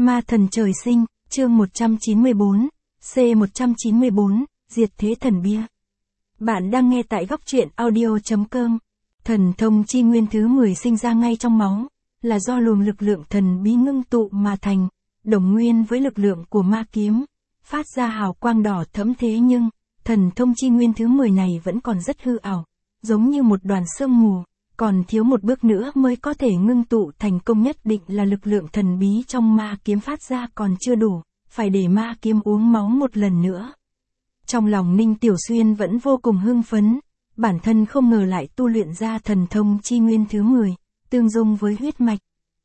Ma thần trời sinh, chương 194, C194, diệt thế thần bia. Bạn đang nghe tại góc truyện audio.com. Thần thông chi nguyên thứ 10 sinh ra ngay trong máu, là do luồng lực lượng thần bí ngưng tụ mà thành, đồng nguyên với lực lượng của ma kiếm, phát ra hào quang đỏ thẫm. Thế nhưng, thần thông chi nguyên thứ 10 này vẫn còn rất hư ảo, giống như một đoàn sương mù, còn thiếu một bước nữa mới có thể ngưng tụ thành công. Nhất định là lực lượng thần bí trong ma kiếm phát ra còn chưa đủ, phải để ma kiếm uống máu một lần nữa. Trong lòng Ninh Tiểu Xuyên vẫn vô cùng hưng phấn, bản thân không ngờ lại tu luyện ra thần thông chi nguyên thứ 10, tương dung với huyết mạch.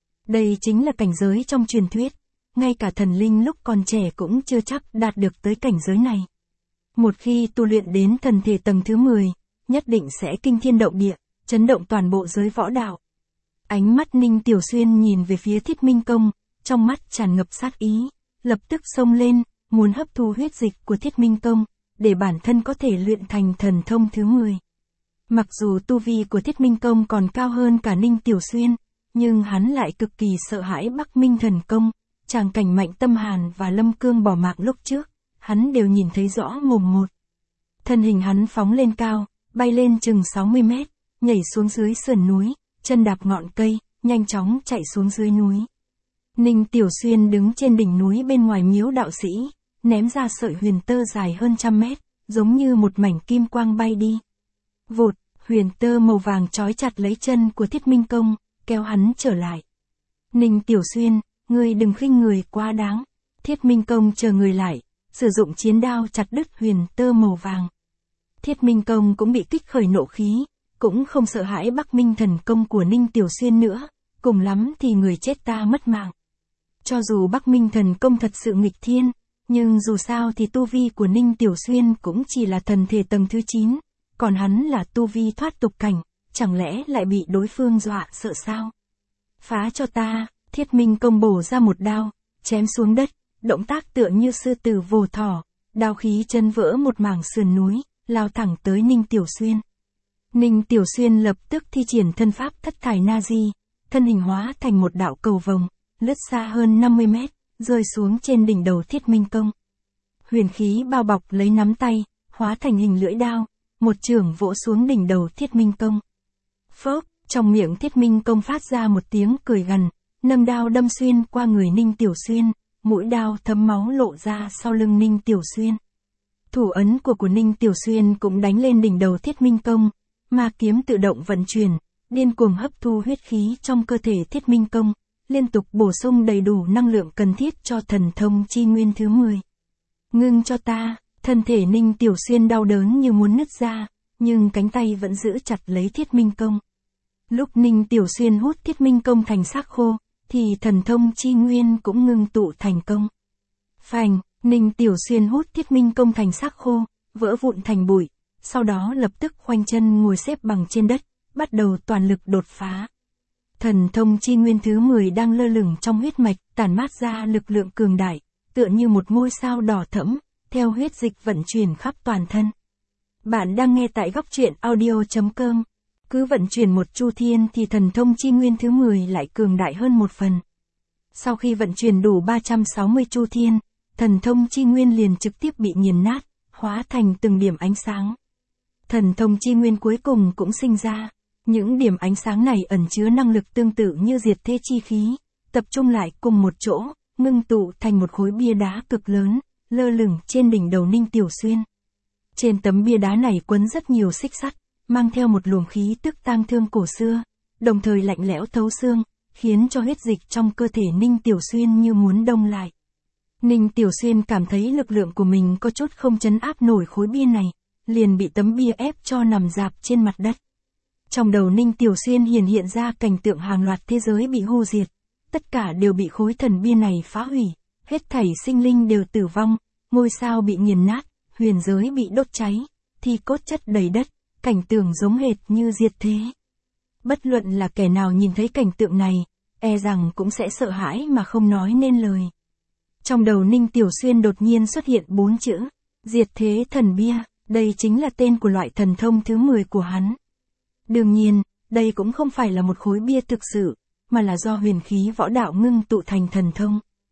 Đây chính là cảnh giới trong truyền thuyết, ngay cả thần linh lúc còn trẻ cũng chưa chắc đạt được tới cảnh giới này. Một khi tu luyện đến thần thể tầng thứ 10, nhất định sẽ kinh thiên động địa, chấn động toàn bộ giới võ đạo. Ánh mắt Ninh Tiểu Xuyên nhìn về phía Thiết Minh Công, trong mắt tràn ngập sát ý, lập tức xông lên, muốn hấp thu huyết dịch của Thiết Minh Công, để bản thân có thể luyện thành thần thông thứ 10. Mặc dù tu vi của Thiết Minh Công còn cao hơn cả Ninh Tiểu Xuyên, nhưng hắn lại cực kỳ sợ hãi Bắc Minh thần công, tràng cảnh Mạnh Tâm Hàn và Lâm Cương bỏ mạng lúc trước, hắn đều nhìn thấy rõ mồm một. Thân hình hắn phóng lên cao, bay lên chừng 60 mét, nhảy xuống dưới sườn núi, chân đạp ngọn cây, nhanh chóng chạy xuống dưới núi. Ninh Tiểu Xuyên đứng trên đỉnh núi bên ngoài miếu đạo sĩ, ném ra sợi huyền tơ dài hơn 100 mét, giống như một mảnh kim quang bay đi. Vụt, huyền tơ màu vàng trói chặt lấy chân của Thiết Minh Công, kéo hắn trở lại. Ninh Tiểu Xuyên, ngươi đừng khinh người quá đáng. Thiết Minh Công chờ người lại, sử dụng chiến đao chặt đứt huyền tơ màu vàng. Thiết Minh Công cũng bị kích khởi nộ khí, cũng không sợ hãi Bắc Minh thần công của Ninh Tiểu Xuyên nữa, cùng lắm thì người chết ta mất mạng. Cho dù Bắc Minh thần công thật sự nghịch thiên, nhưng dù sao thì tu vi của Ninh Tiểu Xuyên cũng chỉ là thần thể tầng thứ 9, còn hắn là tu vi thoát tục cảnh, chẳng lẽ lại bị đối phương dọa sợ sao? Phá cho ta, Thiết Minh Công bổ ra một đao, chém xuống đất, động tác tựa như sư tử vồ thỏ, đao khí chân vỡ một mảng sườn núi, lao thẳng tới Ninh Tiểu Xuyên. Ninh Tiểu Xuyên lập tức thi triển thân pháp thất thải na di, thân hình hóa thành một đạo cầu vồng, lướt xa hơn 50 mét, rơi xuống trên đỉnh đầu Thiết Minh Công. Huyền khí bao bọc lấy nắm tay, hóa thành hình lưỡi đao, một chưởng vỗ xuống đỉnh đầu Thiết Minh Công. Phốc, trong miệng Thiết Minh Công phát ra một tiếng cười gằn, nâng đao đâm xuyên qua người Ninh Tiểu Xuyên, mũi đao thấm máu lộ ra sau lưng Ninh Tiểu Xuyên. Thủ ấn của Ninh Tiểu Xuyên cũng đánh lên đỉnh đầu Thiết Minh Công, ma kiếm tự động vận chuyển, điên cuồng hấp thu huyết khí trong cơ thể Thiết Minh Công, liên tục bổ sung đầy đủ năng lượng cần thiết cho thần thông chi nguyên thứ 10. Ngưng cho ta, thân thể Ninh Tiểu Xuyên đau đớn như muốn nứt ra, nhưng cánh tay vẫn giữ chặt lấy Thiết Minh Công. Lúc Ninh Tiểu Xuyên hút Thiết Minh Công thành xác khô, thì thần thông chi nguyên cũng ngưng tụ thành công. Phành, Ninh Tiểu Xuyên hút Thiết Minh Công thành xác khô, vỡ vụn thành bụi, sau đó lập tức khoanh chân ngồi xếp bằng trên đất, bắt đầu toàn lực đột phá. Thần thông chi nguyên thứ 10 đang lơ lửng trong huyết mạch, tản mát ra lực lượng cường đại, tựa như một ngôi sao đỏ thẫm, theo huyết dịch vận chuyển khắp toàn thân. Bạn đang nghe tại góc truyện audio.com. Cứ vận chuyển một chu thiên thì thần thông chi nguyên thứ 10 lại cường đại hơn một phần. Sau khi vận chuyển đủ 360 chu thiên, thần thông chi nguyên liền trực tiếp bị nghiền nát, hóa thành từng điểm ánh sáng. Thần thông chi nguyên cuối cùng cũng sinh ra. Những điểm ánh sáng này ẩn chứa năng lực tương tự như diệt thế chi khí, tập trung lại cùng một chỗ, ngưng tụ thành một khối bia đá cực lớn, lơ lửng trên đỉnh đầu Ninh Tiểu Xuyên. Trên tấm bia đá này quấn rất nhiều xích sắt, mang theo một luồng khí tức tang thương cổ xưa, đồng thời lạnh lẽo thấu xương, khiến cho huyết dịch trong cơ thể Ninh Tiểu Xuyên như muốn đông lại. Ninh Tiểu Xuyên cảm thấy lực lượng của mình có chút không trấn áp nổi khối bia này, liền bị tấm bia ép cho nằm rạp trên mặt đất. Trong đầu Ninh Tiểu Xuyên hiện ra cảnh tượng hàng loạt thế giới bị hô diệt, tất cả đều bị khối thần bia này phá hủy, hết thảy sinh linh đều tử vong, ngôi sao bị nghiền nát, huyền giới bị đốt cháy, thi cốt chất đầy đất, cảnh tượng giống hệt như diệt thế. Bất luận là kẻ nào nhìn thấy cảnh tượng này, e rằng cũng sẽ sợ hãi mà không nói nên lời. Trong đầu Ninh Tiểu Xuyên đột nhiên xuất hiện 4 chữ, diệt thế thần bia, đây chính là tên của loại thần thông thứ 10 của hắn. Đương nhiên, đây cũng không phải là một khối bia thực sự, mà là do huyền khí võ đạo ngưng tụ thành thần thông.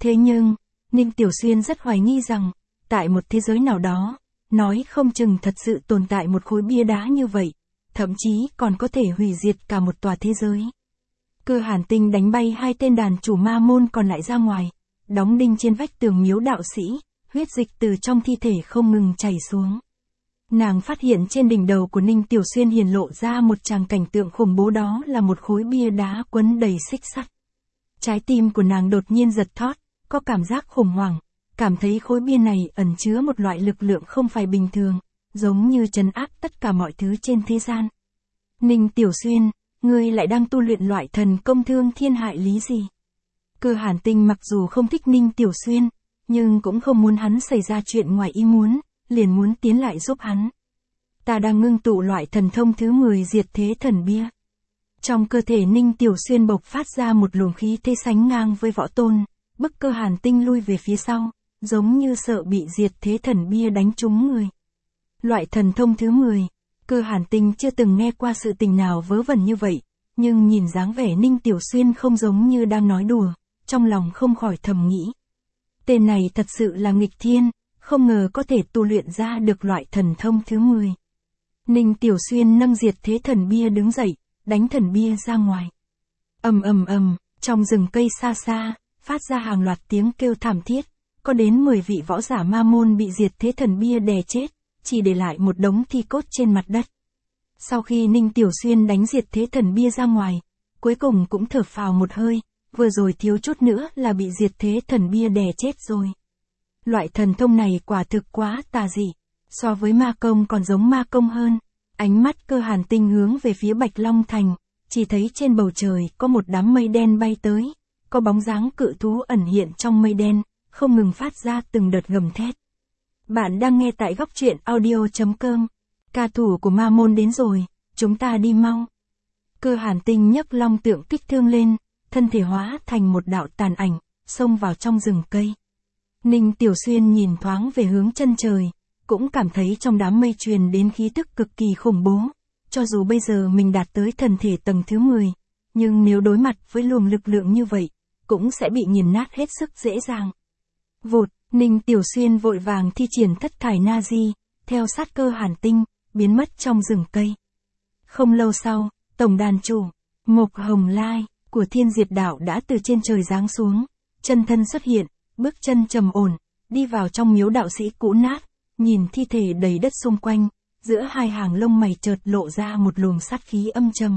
Thế nhưng, Ninh Tiểu Xuyên rất hoài nghi rằng, tại một thế giới nào đó, nói không chừng thật sự tồn tại một khối bia đá như vậy, thậm chí còn có thể hủy diệt cả một tòa thế giới. Cơ Hàn Tinh đánh bay 2 tên đàn chủ ma môn còn lại ra ngoài, đóng đinh trên vách tường miếu đạo sĩ, huyết dịch từ trong thi thể không ngừng chảy xuống. Nàng phát hiện trên đỉnh đầu của Ninh Tiểu Xuyên hiển lộ ra một tràng cảnh tượng khủng bố, đó là một khối bia đá quấn đầy xích sắt. Trái tim của nàng đột nhiên giật thót, có cảm giác khủng hoảng, cảm thấy khối bia này ẩn chứa một loại lực lượng không phải bình thường, giống như trấn áp tất cả mọi thứ trên thế gian. Ninh Tiểu Xuyên, ngươi lại đang tu luyện loại thần công thương thiên hại lý gì? Cơ Hàn Tinh mặc dù không thích Ninh Tiểu Xuyên, nhưng cũng không muốn hắn xảy ra chuyện ngoài ý muốn, liền muốn tiến lại giúp hắn. Ta đang ngưng tụ loại thần thông thứ 10 diệt thế thần bia. Trong cơ thể Ninh Tiểu Xuyên bộc phát ra một luồng khí thế sánh ngang với võ tôn, bức Cơ Hàn Tinh lui về phía sau, giống như sợ bị diệt thế thần bia đánh trúng người. Loại thần thông thứ 10, Cơ Hàn Tinh chưa từng nghe qua sự tình nào vớ vẩn như vậy, nhưng nhìn dáng vẻ Ninh Tiểu Xuyên không giống như đang nói đùa, trong lòng không khỏi thầm nghĩ. Tên này thật sự là nghịch thiên, không ngờ có thể tu luyện ra được loại thần thông thứ 10. Ninh Tiểu Xuyên nâng diệt thế thần bia đứng dậy, đánh thần bia ra ngoài. Ầm ầm ầm, trong rừng cây xa xa, phát ra hàng loạt tiếng kêu thảm thiết, có đến 10 vị võ giả ma môn bị diệt thế thần bia đè chết, chỉ để lại một đống thi cốt trên mặt đất. Sau khi Ninh Tiểu Xuyên đánh diệt thế thần bia ra ngoài, cuối cùng cũng thở phào một hơi, vừa rồi thiếu chút nữa là bị diệt thế thần bia đè chết rồi. Loại thần thông này quả thực quá tà dị, so với ma công còn giống ma công hơn. Ánh mắt Cơ Hàn Tinh hướng về phía Bạch Long Thành, chỉ thấy trên bầu trời có một đám mây đen bay tới, có bóng dáng cự thú ẩn hiện trong mây đen, không ngừng phát ra từng đợt gầm thét. Bạn đang nghe tại góc truyện audio.com. Ca thủ của ma môn đến rồi, chúng ta đi mau. Cơ Hàn Tinh nhấc long tượng kích thương lên, thân thể hóa thành một đạo tàn ảnh, xông vào trong rừng cây. Ninh Tiểu Xuyên nhìn thoáng về hướng chân trời, cũng cảm thấy trong đám mây truyền đến khí tức cực kỳ khủng bố. Cho dù bây giờ mình đạt tới thần thể tầng thứ 10, nhưng nếu đối mặt với luồng lực lượng như vậy, cũng sẽ bị nghiền nát hết sức dễ dàng. Vụt, Ninh Tiểu Xuyên vội vàng thi triển thất thải na di, theo sát Cơ Hàn Tinh, biến mất trong rừng cây. Không lâu sau, tổng đàn chủ, Mộc Hồng Lai, của Thiên Diệt Đạo đã từ trên trời giáng xuống, chân thân xuất hiện, bước chân trầm ổn, đi vào trong miếu đạo sĩ cũ nát, nhìn thi thể đầy đất xung quanh, giữa hai hàng lông mày chợt lộ ra một luồng sát khí âm trầm.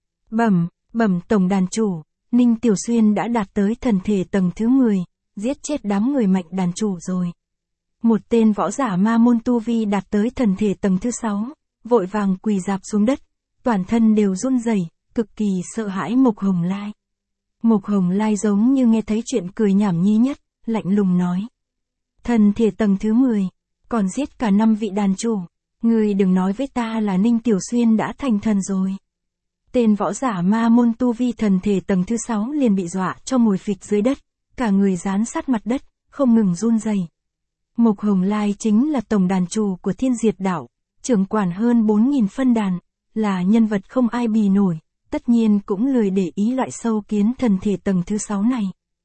Bẩm tổng đàn chủ, Ninh Tiểu Xuyên đã đạt tới thần thể tầng thứ 10, giết chết đám người mạnh đàn chủ rồi. Một tên võ giả ma môn tu vi đạt tới thần thể tầng thứ 6, vội vàng quỳ rạp xuống đất, toàn thân đều run rẩy, cực kỳ sợ hãi Mộc Hồng Lai. Mộc Hồng Lai giống như nghe thấy chuyện cười nhảm nhí nhất, lạnh lùng nói. Thần thể tầng thứ 10, còn giết cả 5 vị đàn chủ, ngươi đừng nói với ta là Ninh Tiểu Xuyên đã thành thần rồi. Tên võ giả ma môn tu vi thần thể tầng thứ 6 liền bị dọa cho ngồi phịch dưới đất, cả người dán sát mặt đất, không ngừng run rẩy. Mộc Hồng Lai chính là tổng đàn chủ của Thiên Diệt Đạo, trưởng quản hơn 4.000 phân đàn, là nhân vật không ai bì nổi, tất nhiên cũng lười để ý loại sâu kiến thần thể tầng thứ 6 này.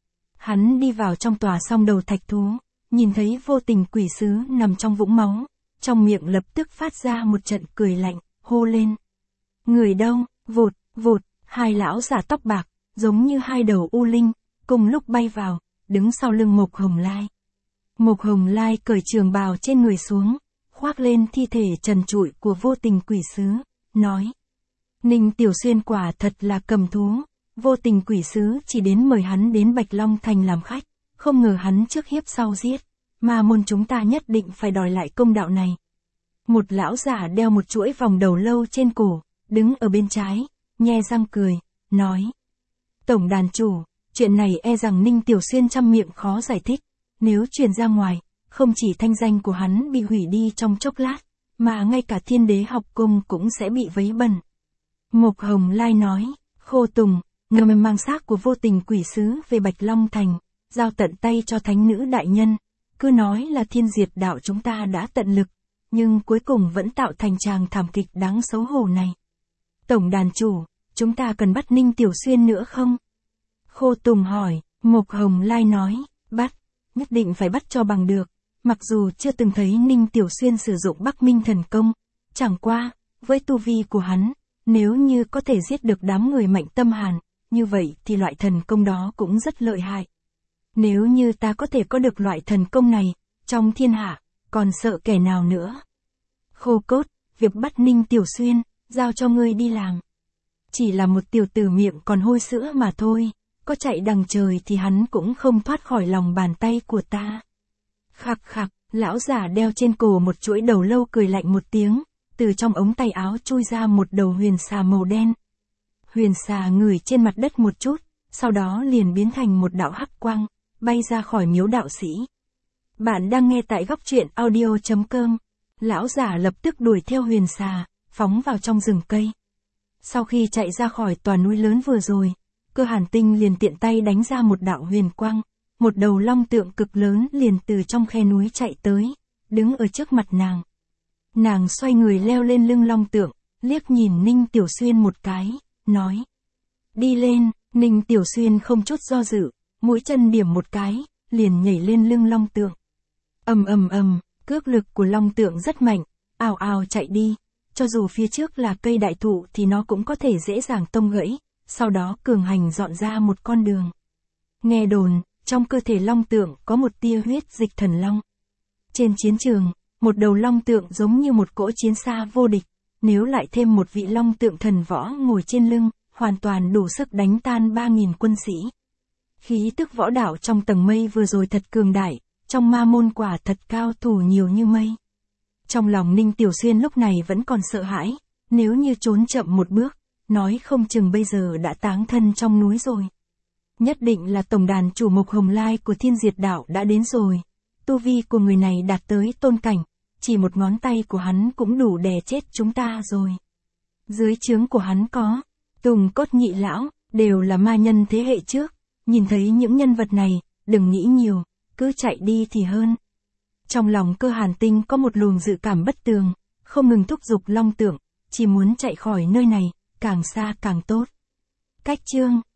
Hắn đi vào trong tòa song đầu thạch thú, nhìn thấy Vô Tình quỷ sứ nằm trong vũng máu, trong miệng lập tức phát ra một trận cười lạnh, hô lên. Người đâu? Vụt, hai lão giả tóc bạc, giống như hai đầu u linh, cùng lúc bay vào, đứng sau lưng Mộc Hồng Lai. Mộc Hồng Lai cởi trường bào trên người xuống, khoác lên thi thể trần trụi của Vô Tình quỷ sứ, nói. Ninh Tiểu Xuyên quả thật là cầm thú, Vô Tình quỷ sứ chỉ đến mời hắn đến Bạch Long Thành làm khách, không ngờ hắn trước hiếp sau giết, ma môn chúng ta nhất định phải đòi lại công đạo này. Một lão giả đeo một chuỗi vòng đầu lâu trên cổ, đứng ở bên trái, nhe răng cười, nói. Tổng đàn chủ, chuyện này e rằng Ninh Tiểu Xuyên trăm miệng khó giải thích, nếu truyền ra ngoài, không chỉ thanh danh của hắn bị hủy đi trong chốc lát, mà ngay cả Thiên Đế học cung cũng sẽ bị vấy bẩn. Mộc Hồng Lai nói, Khô Tùng, ngầm mang xác của Vô Tình quỷ sứ về Bạch Long Thành, giao tận tay cho thánh nữ đại nhân, cứ nói là Thiên Diệt Đạo chúng ta đã tận lực, nhưng cuối cùng vẫn tạo thành tràng thảm kịch đáng xấu hổ này. Tổng đàn chủ, chúng ta cần bắt Ninh Tiểu Xuyên nữa không? Khô Tùng hỏi, Mộc Hồng Lai nói, Bắt, nhất định phải bắt cho bằng được. Mặc dù chưa từng thấy Ninh Tiểu Xuyên sử dụng Bắc Minh thần công, chẳng qua, với tu vi của hắn, nếu như có thể giết được đám người Mạnh Tâm Hàn, như vậy thì loại thần công đó cũng rất lợi hại. Nếu như ta có thể có được loại thần công này, trong thiên hạ, còn sợ kẻ nào nữa. Khô Cốt, việc bắt Ninh Tiểu Xuyên, giao cho ngươi đi làm. Chỉ là một tiểu tử miệng còn hôi sữa mà thôi, có chạy đằng trời thì hắn cũng không thoát khỏi lòng bàn tay của ta. Khặc khặc, lão giả đeo trên cổ một chuỗi đầu lâu cười lạnh một tiếng, từ trong ống tay áo chui ra một đầu huyền xà màu đen. Huyền xà ngửi trên mặt đất một chút, sau đó liền biến thành một đạo hắc quang, bay ra khỏi miếu đạo sĩ. Bạn đang nghe tại góc truyện audio.com. Lão giả lập tức đuổi theo huyền xà, phóng vào trong rừng cây. Sau khi chạy ra khỏi tòa núi lớn vừa rồi, Cơ Hàn Tinh liền tiện tay đánh ra một đạo huyền quang, một đầu long tượng cực lớn liền từ trong khe núi chạy tới, đứng ở trước mặt nàng. Nàng xoay người leo lên lưng long tượng, liếc nhìn Ninh Tiểu Xuyên một cái, nói. Đi lên, Ninh Tiểu Xuyên không chút do dự, mũi chân điểm một cái, liền nhảy lên lưng long tượng. Ầm ầm ầm, cước lực của long tượng rất mạnh, ào ào chạy đi, cho dù phía trước là cây đại thụ thì nó cũng có thể dễ dàng tông gãy, sau đó cường hành dọn ra một con đường. Nghe đồn, trong cơ thể long tượng có một tia huyết dịch thần long. Trên chiến trường, một đầu long tượng giống như một cỗ chiến xa vô địch, nếu lại thêm một vị long tượng thần võ ngồi trên lưng, hoàn toàn đủ sức đánh tan 3.000 quân sĩ. Khí tức võ đạo trong tầng mây vừa rồi thật cường đại, trong ma môn quả thật cao thủ nhiều như mây. Trong lòng Ninh Tiểu Xuyên lúc này vẫn còn sợ hãi, nếu như trốn chậm một bước, nói không chừng bây giờ đã táng thân trong núi rồi. Nhất định là tổng đàn chủ Mộc Hồng Lai của Thiên Diệt Đạo đã đến rồi. Tu vi của người này đạt tới tôn cảnh, chỉ một ngón tay của hắn cũng đủ đè chết chúng ta rồi. Dưới trướng của hắn có Tùng Cốt Nhị Lão, đều là ma nhân thế hệ trước, nhìn thấy những nhân vật này, đừng nghĩ nhiều, cứ chạy đi thì hơn. Trong lòng Cơ Hàn Tinh có một luồng dự cảm bất tường, không ngừng thúc giục long tượng, chỉ muốn chạy khỏi nơi này, càng xa càng tốt. Cách chương